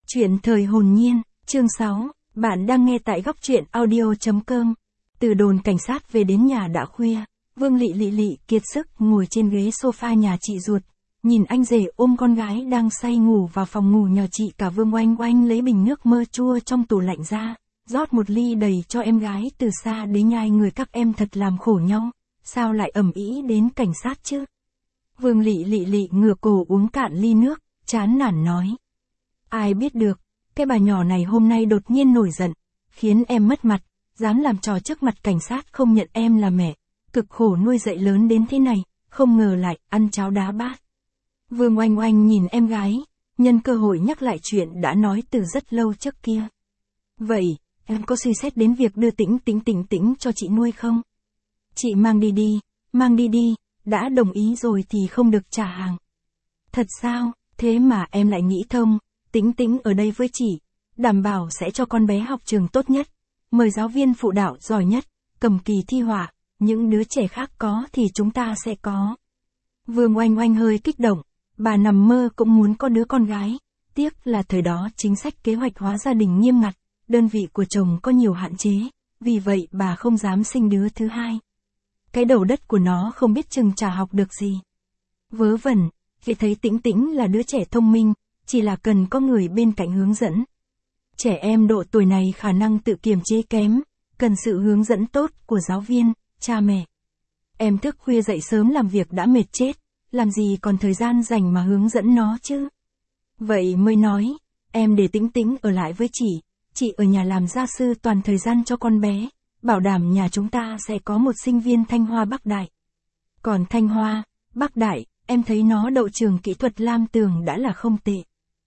Chuyện thời hồn nhiên, chương 6, bạn đang nghe tại góc truyện audio.com. Từ đồn cảnh sát về đến nhà đã khuya, Vương Lị Lị kiệt sức ngồi trên ghế sofa nhà chị ruột, nhìn anh rể ôm con gái đang say ngủ vào phòng ngủ nhỏ chị. Cả Vương Oanh Oanh lấy bình nước mơ chua trong tủ lạnh ra, rót một ly đầy cho em gái. Từ xa đến nhai người các em thật làm khổ nhau, sao lại ầm ĩ đến cảnh sát chứ? Vương Lị Lị ngửa cổ uống cạn ly nước, chán nản nói. Ai biết được, cái bà nhỏ này hôm nay đột nhiên nổi giận, khiến em mất mặt, dám làm trò trước mặt cảnh sát không nhận em là mẹ, cực khổ nuôi dạy lớn đến thế này, không ngờ lại ăn cháo đá bát. Vương Oanh Oanh nhìn em gái, nhân cơ hội nhắc lại chuyện đã nói từ rất lâu trước kia. Vậy, em có suy xét đến việc đưa Tĩnh cho chị nuôi không? Chị mang đi đi, đã đồng ý rồi thì không được trả hàng. Thật sao, thế mà em lại nghĩ thông. Tĩnh ở đây với chị, đảm bảo sẽ cho con bé học trường tốt nhất, mời giáo viên phụ đạo giỏi nhất, cầm kỳ thi họa, những đứa trẻ khác có thì chúng ta sẽ có. Vương Oanh Oanh hơi kích động, bà nằm mơ cũng muốn có đứa con gái, tiếc là thời đó chính sách kế hoạch hóa gia đình nghiêm ngặt, đơn vị của chồng có nhiều hạn chế, vì vậy bà không dám sinh đứa thứ hai. Cái đầu đất của nó không biết chừng chả học được gì. Vớ vẩn, khi thấy Tĩnh là đứa trẻ thông minh, chỉ là cần có người bên cạnh hướng dẫn. Trẻ em độ tuổi này khả năng tự kiềm chế kém, cần sự hướng dẫn tốt của giáo viên, cha mẹ. Em thức khuya dậy sớm làm việc đã mệt chết, làm gì còn thời gian dành mà hướng dẫn nó chứ. Vậy mới nói, em để Tĩnh ở lại với chị ở nhà làm gia sư toàn thời gian cho con bé, bảo đảm nhà chúng ta sẽ có một sinh viên Thanh Hoa Bắc Đại. Còn Thanh Hoa, Bắc Đại, em thấy nó đậu trường kỹ thuật Lam Tường đã là không tệ.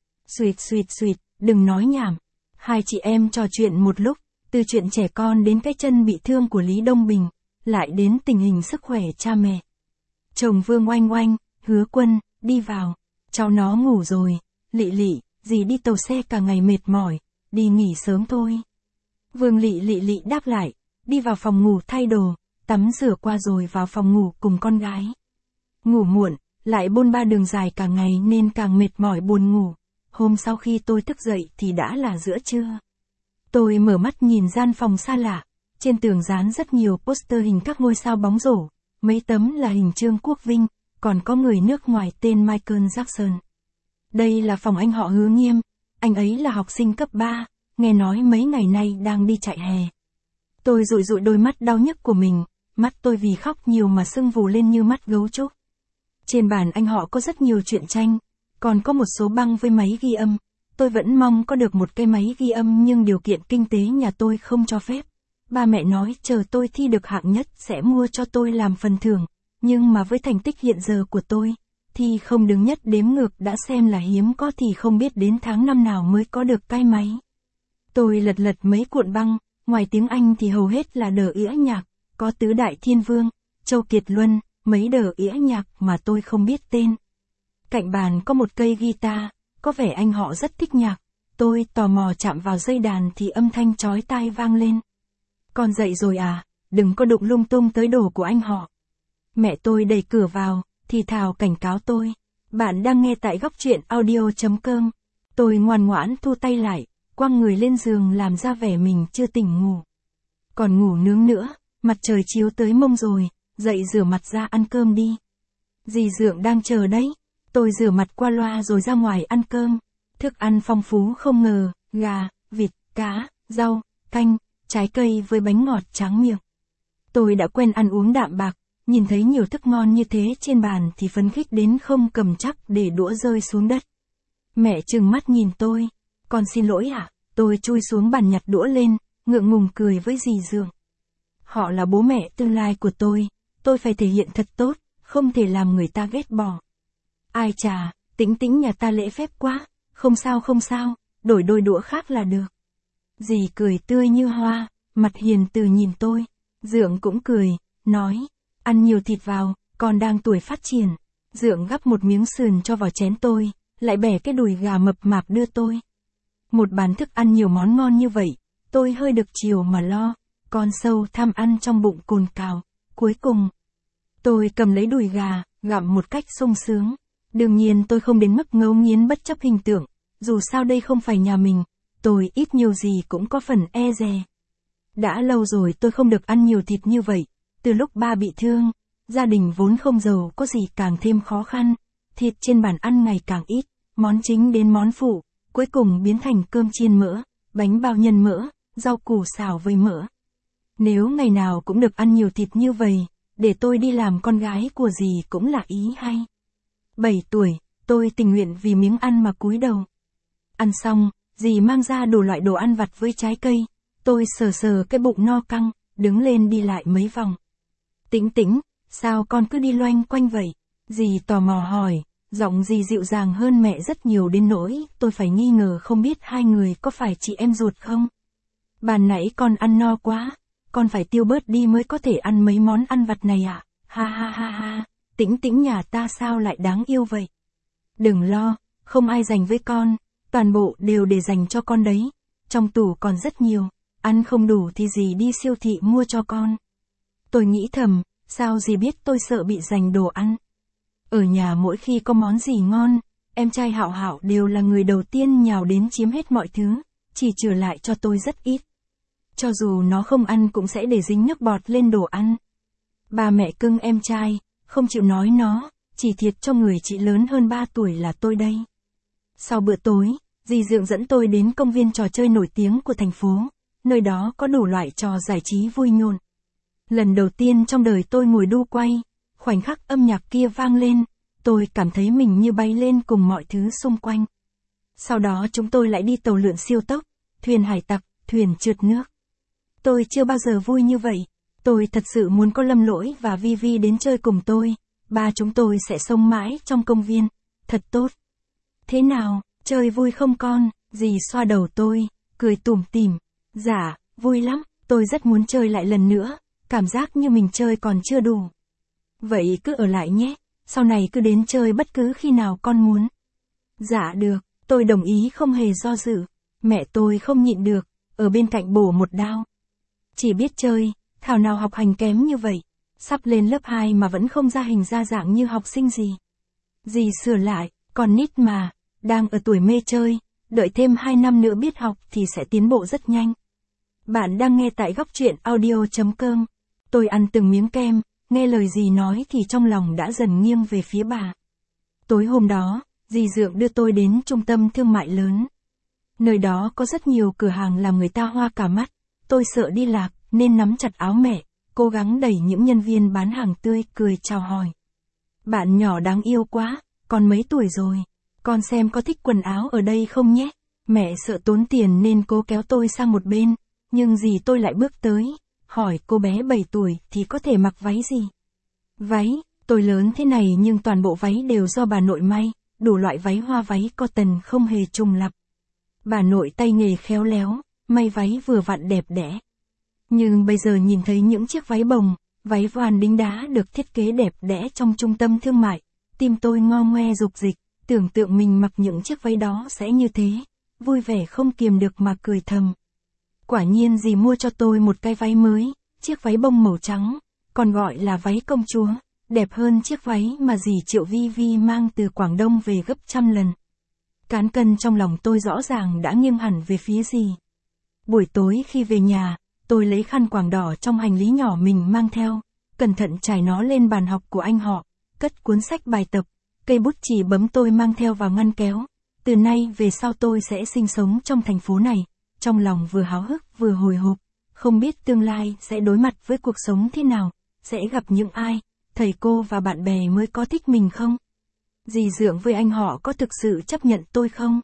Xuyệt, đừng nói nhảm. Hai chị em trò chuyện một lúc, từ chuyện trẻ con đến cái chân bị thương của Lý Đông Bình, lại đến tình hình sức khỏe cha mẹ. Chồng Vương Oanh Oanh, Hứa Quân, đi vào. Cháu nó ngủ rồi, Lị, dì đi tàu xe cả ngày mệt mỏi, đi nghỉ sớm thôi. Vương Lị đáp lại, đi vào phòng ngủ thay đồ, tắm rửa qua rồi vào phòng ngủ cùng con gái. Ngủ muộn, lại bôn ba đường dài cả ngày nên càng mệt mỏi buồn ngủ. Hôm sau khi tôi thức dậy thì đã là giữa trưa. Tôi mở mắt nhìn gian phòng xa lạ, trên tường dán rất nhiều poster hình các ngôi sao bóng rổ, mấy tấm là hình Trương Quốc Vinh, còn có người nước ngoài tên Michael Jackson. Đây là phòng anh họ Hứa Nghiêm, anh ấy là học sinh cấp 3, nghe nói mấy ngày nay đang đi chạy hè. Tôi dụi đôi mắt đau nhức của mình, mắt tôi vì khóc nhiều mà sưng vù lên như mắt gấu trúc. Trên bàn anh họ có rất nhiều truyện tranh, còn có một số băng với máy ghi âm. Tôi vẫn mong có được một cái máy ghi âm nhưng điều kiện kinh tế nhà tôi không cho phép. Ba mẹ nói chờ tôi thi được hạng nhất sẽ mua cho tôi làm phần thưởng, nhưng mà với thành tích hiện giờ của tôi, thì không đứng nhất đếm ngược đã xem là hiếm có thì không biết đến tháng năm nào mới có được cái máy. Tôi lật mấy cuộn băng, ngoài tiếng Anh thì hầu hết là đờ ĩa nhạc, có Tứ Đại Thiên Vương, Châu Kiệt Luân, mấy đờ ĩa nhạc mà tôi không biết tên. Cạnh bàn có một cây guitar, có vẻ anh họ rất thích nhạc. Tôi tò mò chạm vào dây đàn thì âm thanh chói tai vang lên. Con dậy rồi à, đừng có đụng lung tung tới đồ của anh họ. Mẹ tôi đẩy cửa vào, thì thào cảnh cáo tôi. Bạn đang nghe tại góc truyện audio.com. Tôi ngoan ngoãn thu tay lại, quăng người lên giường làm ra vẻ mình chưa tỉnh ngủ. Còn ngủ nướng nữa, mặt trời chiếu tới mông rồi, dậy rửa mặt ra ăn cơm đi. Dì Dượng đang chờ đấy. Tôi rửa mặt qua loa rồi ra ngoài ăn cơm. Thức ăn phong phú không ngờ, gà, vịt, cá, rau, canh, trái cây với bánh ngọt tráng miệng. Tôi đã quen ăn uống đạm bạc, nhìn thấy nhiều thức ngon như thế trên bàn thì phấn khích đến không cầm chắc để đũa rơi xuống đất. Mẹ trừng mắt nhìn tôi, con xin lỗi ạ. Tôi chui xuống bàn nhặt đũa lên, ngượng ngùng cười với dì Dượng. Họ là bố mẹ tương lai của tôi phải thể hiện thật tốt, không thể làm người ta ghét bỏ. Ai chà, Tĩnh nhà ta lễ phép quá, không sao, đổi đôi đũa khác là được. Dì cười tươi như hoa, mặt hiền từ nhìn tôi. Dượng cũng cười, nói, ăn nhiều thịt vào, con đang tuổi phát triển. Dượng gắp một miếng sườn cho vào chén tôi, lại bẻ cái đùi gà mập mạp đưa tôi. Một bàn thức ăn nhiều món ngon như vậy, tôi hơi được chiều mà lo, con sâu tham ăn trong bụng cồn cào. Cuối cùng, tôi cầm lấy đùi gà, gặm một cách sung sướng. Đương nhiên tôi không đến mức ngấu nghiến bất chấp hình tượng, dù sao đây không phải nhà mình, tôi ít nhiều gì cũng có phần e dè. Đã lâu rồi tôi không được ăn nhiều thịt như vậy, từ lúc ba bị thương, gia đình vốn không giàu có gì càng thêm khó khăn, thịt trên bàn ăn ngày càng ít, món chính đến món phụ, cuối cùng biến thành cơm chiên mỡ, bánh bao nhân mỡ, rau củ xào với mỡ. Nếu ngày nào cũng được ăn nhiều thịt như vậy, để tôi đi làm con gái của dì cũng là ý hay. 7 tuổi, tôi tình nguyện vì miếng ăn mà cúi đầu. Ăn xong, dì mang ra đủ loại đồ ăn vặt với trái cây, tôi sờ sờ cái bụng no căng, đứng lên đi lại mấy vòng. Tĩnh Tĩnh, sao con cứ đi loanh quanh vậy? Dì tò mò hỏi, giọng dì dịu dàng hơn mẹ rất nhiều đến nỗi tôi phải nghi ngờ không biết hai người có phải chị em ruột không. Ban nãy con ăn no quá, con phải tiêu bớt đi mới có thể ăn mấy món ăn vặt này ạ. Ha ha ha ha, Tĩnh Tĩnh nhà ta sao lại đáng yêu vậy? Đừng lo, không ai dành với con, toàn bộ đều để dành cho con đấy. Trong tủ còn rất nhiều, ăn không đủ thì dì đi siêu thị mua cho con. Tôi nghĩ thầm, sao dì biết tôi sợ bị dành đồ ăn? Ở nhà mỗi khi có món gì ngon, em trai Hạo Hạo đều là người đầu tiên nhào đến chiếm hết mọi thứ, chỉ trừ lại cho tôi rất ít. Cho dù nó không ăn cũng sẽ để dính nước bọt lên đồ ăn. Ba mẹ cưng em trai, không chịu nói nó, chỉ thiệt cho người chị lớn hơn 3 tuổi là tôi đây. Sau bữa tối, dì Dượng dẫn tôi đến công viên trò chơi nổi tiếng của thành phố, nơi đó có đủ loại trò giải trí vui nhộn. Lần đầu tiên trong đời tôi ngồi đu quay, khoảnh khắc âm nhạc kia vang lên, tôi cảm thấy mình như bay lên cùng mọi thứ xung quanh. Sau đó chúng tôi lại đi tàu lượn siêu tốc, thuyền hải tặc, thuyền trượt nước. Tôi chưa bao giờ vui như vậy, tôi thật sự muốn có Lâm Lỗi và Vi Vi đến chơi cùng tôi, ba chúng tôi sẽ sống mãi trong công viên, thật tốt. Thế nào, chơi vui không con? Dì xoa đầu tôi, cười tủm tỉm. Dạ, vui lắm, tôi rất muốn chơi lại lần nữa, cảm giác như mình chơi còn chưa đủ. Vậy cứ ở lại nhé, sau này cứ đến chơi bất cứ khi nào con muốn. Dạ được, tôi đồng ý không hề do dự. Mẹ tôi không nhịn được, ở bên cạnh bổ một đao. Chỉ biết chơi, thảo nào học hành kém như vậy, sắp lên lớp 2 mà vẫn không ra hình ra dạng như học sinh gì. Dì sửa lại, còn nít mà, đang ở tuổi mê chơi, đợi thêm 2 năm nữa biết học thì sẽ tiến bộ rất nhanh. Bạn đang nghe tại góc truyện audio.com. Tôi ăn từng miếng kem, nghe lời dì nói thì trong lòng đã dần nghiêng về phía bà. Tối hôm đó, dì Dượng đưa tôi đến trung tâm thương mại lớn. Nơi đó có rất nhiều cửa hàng làm người ta hoa cả mắt. Tôi sợ đi lạc, nên nắm chặt áo mẹ, cố gắng đẩy những nhân viên bán hàng tươi cười chào hỏi. Bạn nhỏ đáng yêu quá, con mấy tuổi rồi? Con xem có thích quần áo ở đây không nhé? Mẹ sợ tốn tiền nên cố kéo tôi sang một bên, nhưng dì tôi lại bước tới, hỏi cô bé 7 tuổi thì có thể mặc váy gì? Váy, tôi lớn thế này nhưng toàn bộ váy đều do bà nội may, đủ loại váy hoa váy cotton không hề trùng lặp. Bà nội tay nghề khéo léo, may váy vừa vặn đẹp đẽ. Nhưng bây giờ nhìn thấy những chiếc váy bồng, váy voan đính đá được thiết kế đẹp đẽ trong trung tâm thương mại, tim tôi ngo ngoe dục dịch, tưởng tượng mình mặc những chiếc váy đó sẽ như thế, vui vẻ không kiềm được mà cười thầm. Quả nhiên dì mua cho tôi một cái váy mới, chiếc váy bông màu trắng, còn gọi là váy công chúa, đẹp hơn chiếc váy mà dì Triệu Vi Vi mang từ Quảng Đông về gấp trăm lần. Cán cân trong lòng tôi rõ ràng đã nghiêng hẳn về phía dì. Buổi tối khi về nhà, tôi lấy khăn quàng đỏ trong hành lý nhỏ mình mang theo, cẩn thận trải nó lên bàn học của anh họ, cất cuốn sách bài tập, cây bút chì bấm tôi mang theo vào ngăn kéo. Từ nay về sau tôi sẽ sinh sống trong thành phố này, trong lòng vừa háo hức vừa hồi hộp, không biết tương lai sẽ đối mặt với cuộc sống thế nào, sẽ gặp những ai, thầy cô và bạn bè mới có thích mình không? Dì Dượng với anh họ có thực sự chấp nhận tôi không?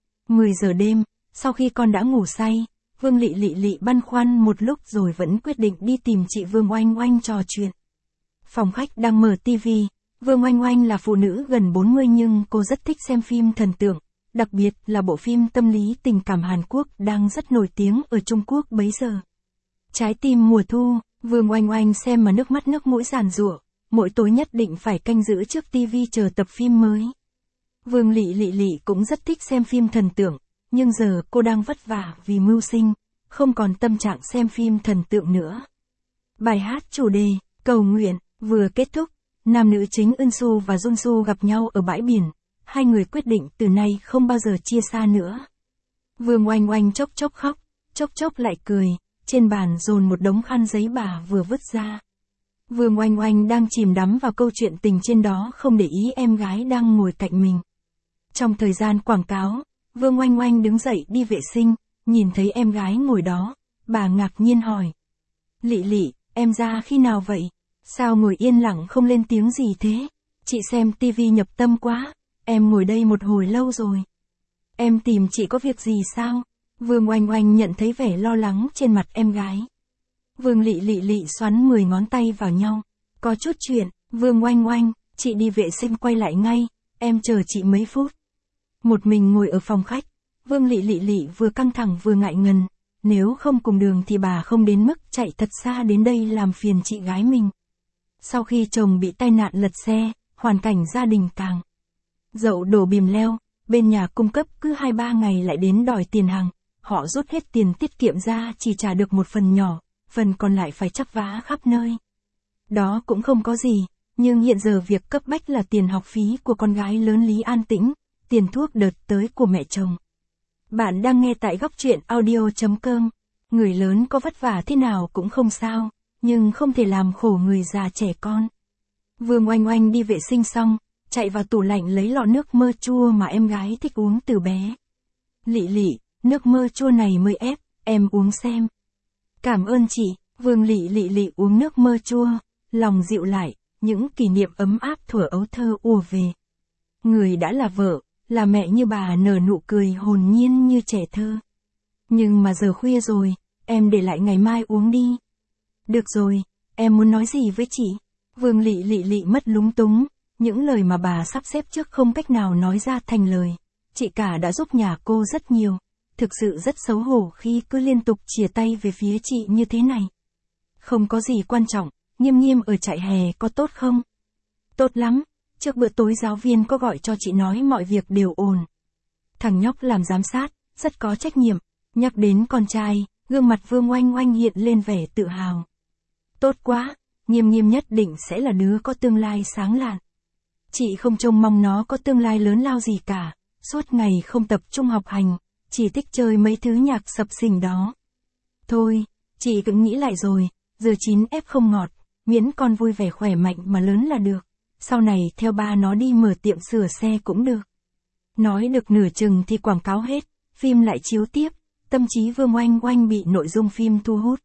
10 giờ đêm, sau khi con đã ngủ say, Vương Lị Lị băn khoăn một lúc rồi vẫn quyết định đi tìm chị Vương Oanh Oanh trò chuyện. Phòng khách đang mở tivi, Vương Oanh Oanh là phụ nữ gần 40 nhưng cô rất thích xem phim thần tượng, đặc biệt là bộ phim tâm lý tình cảm Hàn Quốc đang rất nổi tiếng ở Trung Quốc bấy giờ. Trái tim mùa thu, Vương Oanh Oanh xem mà nước mắt nước mũi giàn giụa, mỗi tối nhất định phải canh giữ trước tivi chờ tập phim mới. Vương Lị Lị cũng rất thích xem phim thần tượng, nhưng giờ cô đang vất vả vì mưu sinh, không còn tâm trạng xem phim thần tượng nữa. Bài hát chủ đề, cầu nguyện, vừa kết thúc, nam nữ chính Eunsu và Junsu gặp nhau ở bãi biển. hai người quyết định từ nay không bao giờ chia xa nữa. Vương Oanh Oanh chốc chốc khóc, chốc chốc lại cười, trên bàn dồn một đống khăn giấy bà vừa vứt ra. Vương Oanh Oanh đang chìm đắm vào câu chuyện tình trên đó không để ý em gái đang ngồi cạnh mình. Trong thời gian quảng cáo, Vương Oanh Oanh đứng dậy đi vệ sinh, nhìn thấy em gái ngồi đó, bà ngạc nhiên hỏi. Lị Lị, em ra khi nào vậy? Sao ngồi yên lặng không lên tiếng gì thế? Chị xem tivi nhập tâm quá, em ngồi đây một hồi lâu rồi. Em tìm chị có việc gì sao? Vương Oanh Oanh nhận thấy vẻ lo lắng trên mặt em gái. Vương Lị Lị xoắn 10 ngón tay vào nhau. Có chút chuyện, Vương Oanh Oanh, chị đi vệ sinh quay lại ngay, em chờ chị mấy phút. Một mình ngồi ở phòng khách, Vương Lị Lị vừa căng thẳng vừa ngại ngần, nếu không cùng đường thì bà không đến mức chạy thật xa đến đây làm phiền chị gái mình. Sau khi chồng bị tai nạn lật xe, hoàn cảnh gia đình càng dậu đổ bìm leo, bên nhà cung cấp cứ 2-3 ngày lại đến đòi tiền hàng, họ rút hết tiền tiết kiệm ra chỉ trả được một phần nhỏ, phần còn lại phải chắp vá khắp nơi. Đó cũng không có gì, nhưng hiện giờ việc cấp bách là tiền học phí của con gái lớn Lý An Tĩnh, tiền thuốc đợt tới của mẹ chồng. Bạn đang nghe tại góc truyện audio.com. Người lớn có vất vả thế nào cũng không sao, nhưng không thể làm khổ người già trẻ con. Vương Oanh Oanh đi vệ sinh xong, chạy vào tủ lạnh lấy lọ nước mơ chua mà em gái thích uống từ bé. Lị Lị, nước mơ chua này mới ép, em uống xem. Cảm ơn chị. Vương Lị Lị uống nước mơ chua, lòng dịu lại, những kỷ niệm ấm áp thuở ấu thơ ùa về. Người đã là vợ, là mẹ như bà nở nụ cười hồn nhiên như trẻ thơ. Nhưng mà giờ khuya rồi, em để lại ngày mai uống đi. Được rồi, em muốn nói gì với chị? Vương Lị Lị mất lúng túng, những lời mà bà sắp xếp trước không cách nào nói ra thành lời. Chị cả đã giúp nhà cô rất nhiều, thực sự rất xấu hổ khi cứ liên tục chìa tay về phía chị như thế này. Không có gì quan trọng, Nghiêm Nghiêm ở trại hè có tốt không? Tốt lắm, trước bữa tối giáo viên có gọi cho chị nói mọi việc đều ổn. Thằng nhóc làm giám sát, rất có trách nhiệm. Nhắc đến con trai, gương mặt Vương Oanh Oanh hiện lên vẻ tự hào. Tốt quá, Nghiêm Nghiêm nhất định sẽ là đứa có tương lai sáng lạn. Chị không trông mong nó có tương lai lớn lao gì cả, suốt ngày không tập trung học hành, chỉ thích chơi mấy thứ nhạc sập sình đó. Thôi, chị cũng nghĩ lại rồi, giờ 9F không ngọt, miễn con vui vẻ khỏe mạnh mà lớn là được. Sau này theo ba nó đi mở tiệm sửa xe cũng được. Nói được nửa chừng thì quảng cáo hết, phim lại chiếu tiếp, tâm trí Vương Oanh Oanh bị nội dung phim thu hút.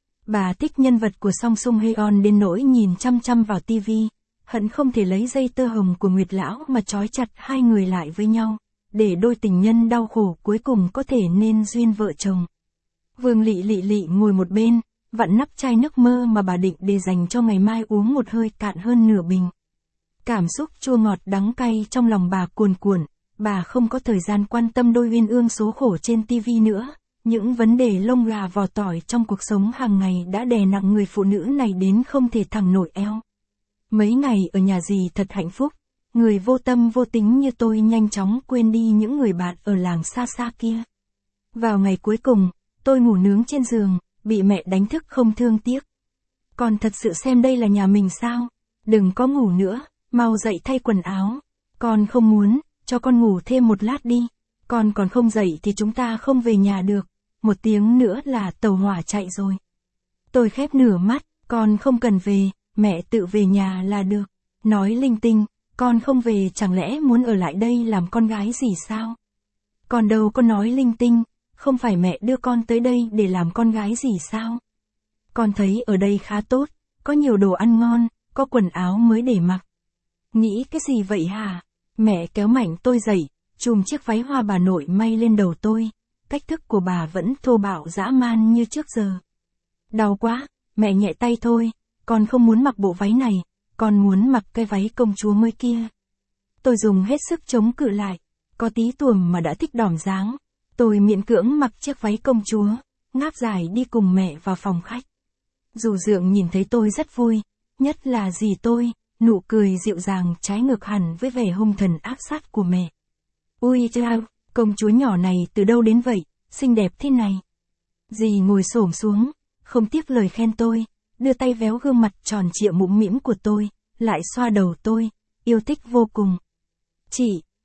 Bà thích nhân vật của Song Sung Heon đến nỗi nhìn chăm chăm vào tivi, hận không thể lấy dây tơ hồng của Nguyệt Lão mà trói chặt hai người lại với nhau, để đôi tình nhân đau khổ cuối cùng có thể nên duyên vợ chồng. Vương Lị Lị ngồi một bên, vặn nắp chai nước mơ mà bà định để dành cho ngày mai uống một hơi cạn hơn nửa bình. Cảm xúc chua ngọt đắng cay trong lòng bà cuồn cuộn, bà không có thời gian quan tâm đôi uyên ương số khổ trên tivi nữa. Những vấn đề lông gà vỏ tỏi trong cuộc sống hàng ngày đã đè nặng người phụ nữ này đến không thể thẳng nổi eo. Mấy ngày ở nhà dì thật hạnh phúc, người vô tâm vô tính như tôi nhanh chóng quên đi những người bạn ở làng xa xa kia. Vào ngày cuối cùng, tôi ngủ nướng trên giường, bị mẹ đánh thức không thương tiếc. Con thật sự xem đây là nhà mình sao? Đừng có ngủ nữa, mau dậy thay quần áo. Con không muốn, cho con ngủ thêm một lát đi. Con còn không dậy thì chúng ta không về nhà được. 1 tiếng nữa là tàu hỏa chạy rồi. Tôi khép nửa mắt, con không cần về, mẹ tự về nhà là được. Nói linh tinh, con không về chẳng lẽ muốn ở lại đây làm con gái gì sao? Con đâu có nói linh tinh, không phải mẹ đưa con tới đây để làm con gái gì sao? Con thấy ở đây khá tốt, có nhiều đồ ăn ngon, có quần áo mới để mặc. Nghĩ cái gì vậy hả? Mẹ kéo mạnh tôi dậy, chùm chiếc váy hoa bà nội may lên đầu tôi. Cách thức của bà vẫn thô bạo dã man như trước giờ. Đau quá, mẹ nhẹ tay thôi, con không muốn mặc bộ váy này, con muốn mặc cái váy công chúa mới kia. Tôi dùng hết sức chống cự lại, có tí tuồng mà đã thích đỏm dáng. Tôi miễn cưỡng mặc chiếc váy công chúa, ngáp dài đi cùng mẹ vào phòng khách. Dù dượng nhìn thấy tôi rất vui, nhất là dì tôi, nụ cười dịu dàng trái ngược hẳn với vẻ hung thần ác sát của mẹ. Ui chao, công chúa nhỏ này từ đâu đến vậy, xinh đẹp thế này. Dì ngồi xổm xuống, không tiếc lời khen tôi, đưa tay véo gương mặt tròn trịa mũm mĩm của tôi, lại xoa đầu tôi, yêu thích vô cùng. Chị,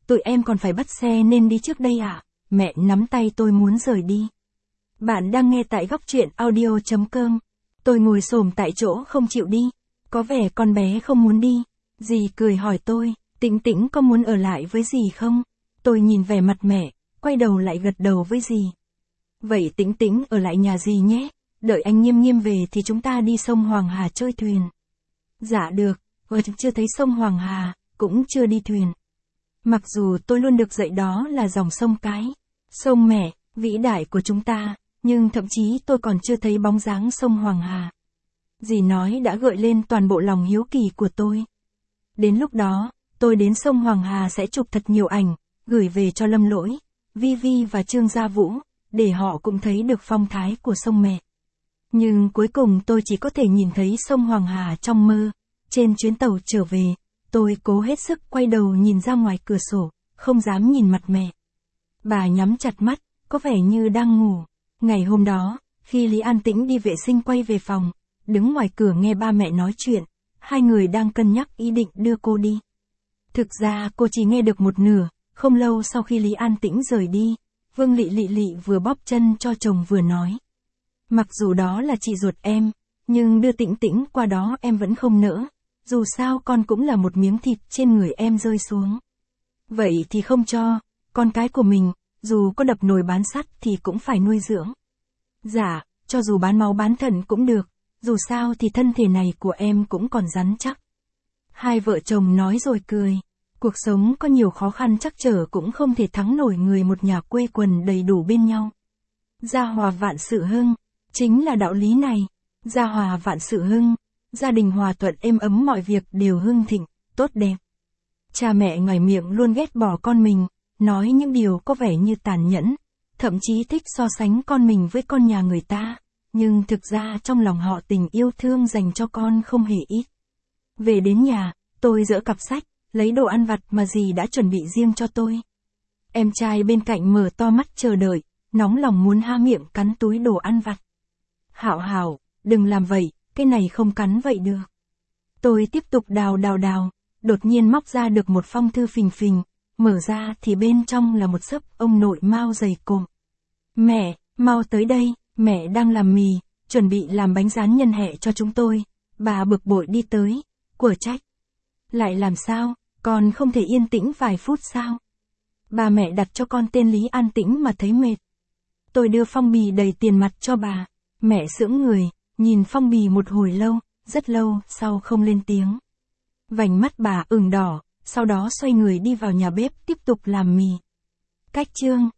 tụi em còn phải bắt xe nên đi trước đây ạ. Mẹ nắm tay tôi muốn rời đi. Bạn đang nghe tại góc truyện audio.com. Tôi ngồi xổm tại chỗ không chịu đi. Có vẻ con bé không muốn đi. Dì cười hỏi tôi, Tĩnh Tĩnh có muốn ở lại với dì không? Tôi nhìn vẻ mặt mẹ, quay đầu lại gật đầu với dì. Vậy Tĩnh Tĩnh ở lại nhà dì nhé, đợi anh Nghiêm Nghiêm về thì chúng ta đi sông Hoàng Hà chơi thuyền. Dạ được, chưa thấy sông Hoàng Hà, cũng chưa đi thuyền. Mặc dù tôi luôn được dạy đó là dòng sông cái, sông mẹ, vĩ đại của chúng ta, nhưng thậm chí tôi còn chưa thấy bóng dáng sông Hoàng Hà. Dì nói đã gợi lên toàn bộ lòng hiếu kỳ của tôi. Đến lúc đó, tôi đến sông Hoàng Hà sẽ chụp thật nhiều ảnh, gửi về cho Lâm Lỗi, Vi Vi và Trương Gia Vũ, để họ cũng thấy được phong thái của sông mẹ. Nhưng cuối cùng tôi chỉ có thể nhìn thấy sông Hoàng Hà trong mơ. Trên chuyến tàu trở về, tôi cố hết sức quay đầu nhìn ra ngoài cửa sổ, không dám nhìn mặt mẹ. Bà nhắm chặt mắt, có vẻ như đang ngủ. Ngày hôm đó, khi Lý An Tĩnh đi vệ sinh quay về phòng, đứng ngoài cửa nghe ba mẹ nói chuyện, hai người đang cân nhắc ý định đưa cô đi. Thực ra cô chỉ nghe được một nửa, không lâu sau khi Lý An Tĩnh rời đi, Vương Lị Lị vừa bóp chân cho chồng vừa nói. Mặc dù đó là chị ruột em, nhưng đưa Tĩnh Tĩnh qua đó em vẫn không nỡ, dù sao con cũng là một miếng thịt trên người em rơi xuống. Vậy thì không cho, con cái của mình, dù có đập nồi bán sắt thì cũng phải nuôi dưỡng. Dạ, cho dù bán máu bán thận cũng được, dù sao thì thân thể này của em cũng còn rắn chắc. Hai vợ chồng nói rồi cười. Cuộc sống có nhiều khó khăn trắc trở cũng không thể thắng nổi người một nhà quây quần đầy đủ bên nhau. Gia hòa vạn sự hưng, chính là đạo lý này. Gia hòa vạn sự hưng, gia đình hòa thuận êm ấm mọi việc đều hưng thịnh, tốt đẹp. Cha mẹ ngoài miệng luôn ghét bỏ con mình, nói những điều có vẻ như tàn nhẫn, thậm chí thích so sánh con mình với con nhà người ta, nhưng thực ra trong lòng họ tình yêu thương dành cho con không hề ít. Về đến nhà, tôi dỡ cặp sách, lấy đồ ăn vặt mà dì đã chuẩn bị riêng cho tôi. Em trai bên cạnh mở to mắt chờ đợi, nóng lòng muốn há miệng cắn túi đồ ăn vặt. Hảo hảo, đừng làm vậy, cái này không cắn vậy được. Tôi tiếp tục đào, đột nhiên móc ra được một phong thư phình phình, mở ra thì bên trong là một xấp ông nội Mao dày cộm. Mẹ, mau tới đây, mẹ đang làm mì, chuẩn bị làm bánh rán nhân hẹ cho chúng tôi. Bà bực bội đi tới, của trách. Lại làm sao, con không thể yên tĩnh vài phút sao? Bà mẹ đặt cho con tên Lý An Tĩnh mà thấy mệt. Tôi đưa phong bì đầy tiền mặt cho bà. Mẹ sững người, nhìn phong bì một hồi lâu, rất lâu sau không lên tiếng. Vành mắt bà ửng đỏ, sau đó xoay người đi vào nhà bếp tiếp tục làm mì. Cách chương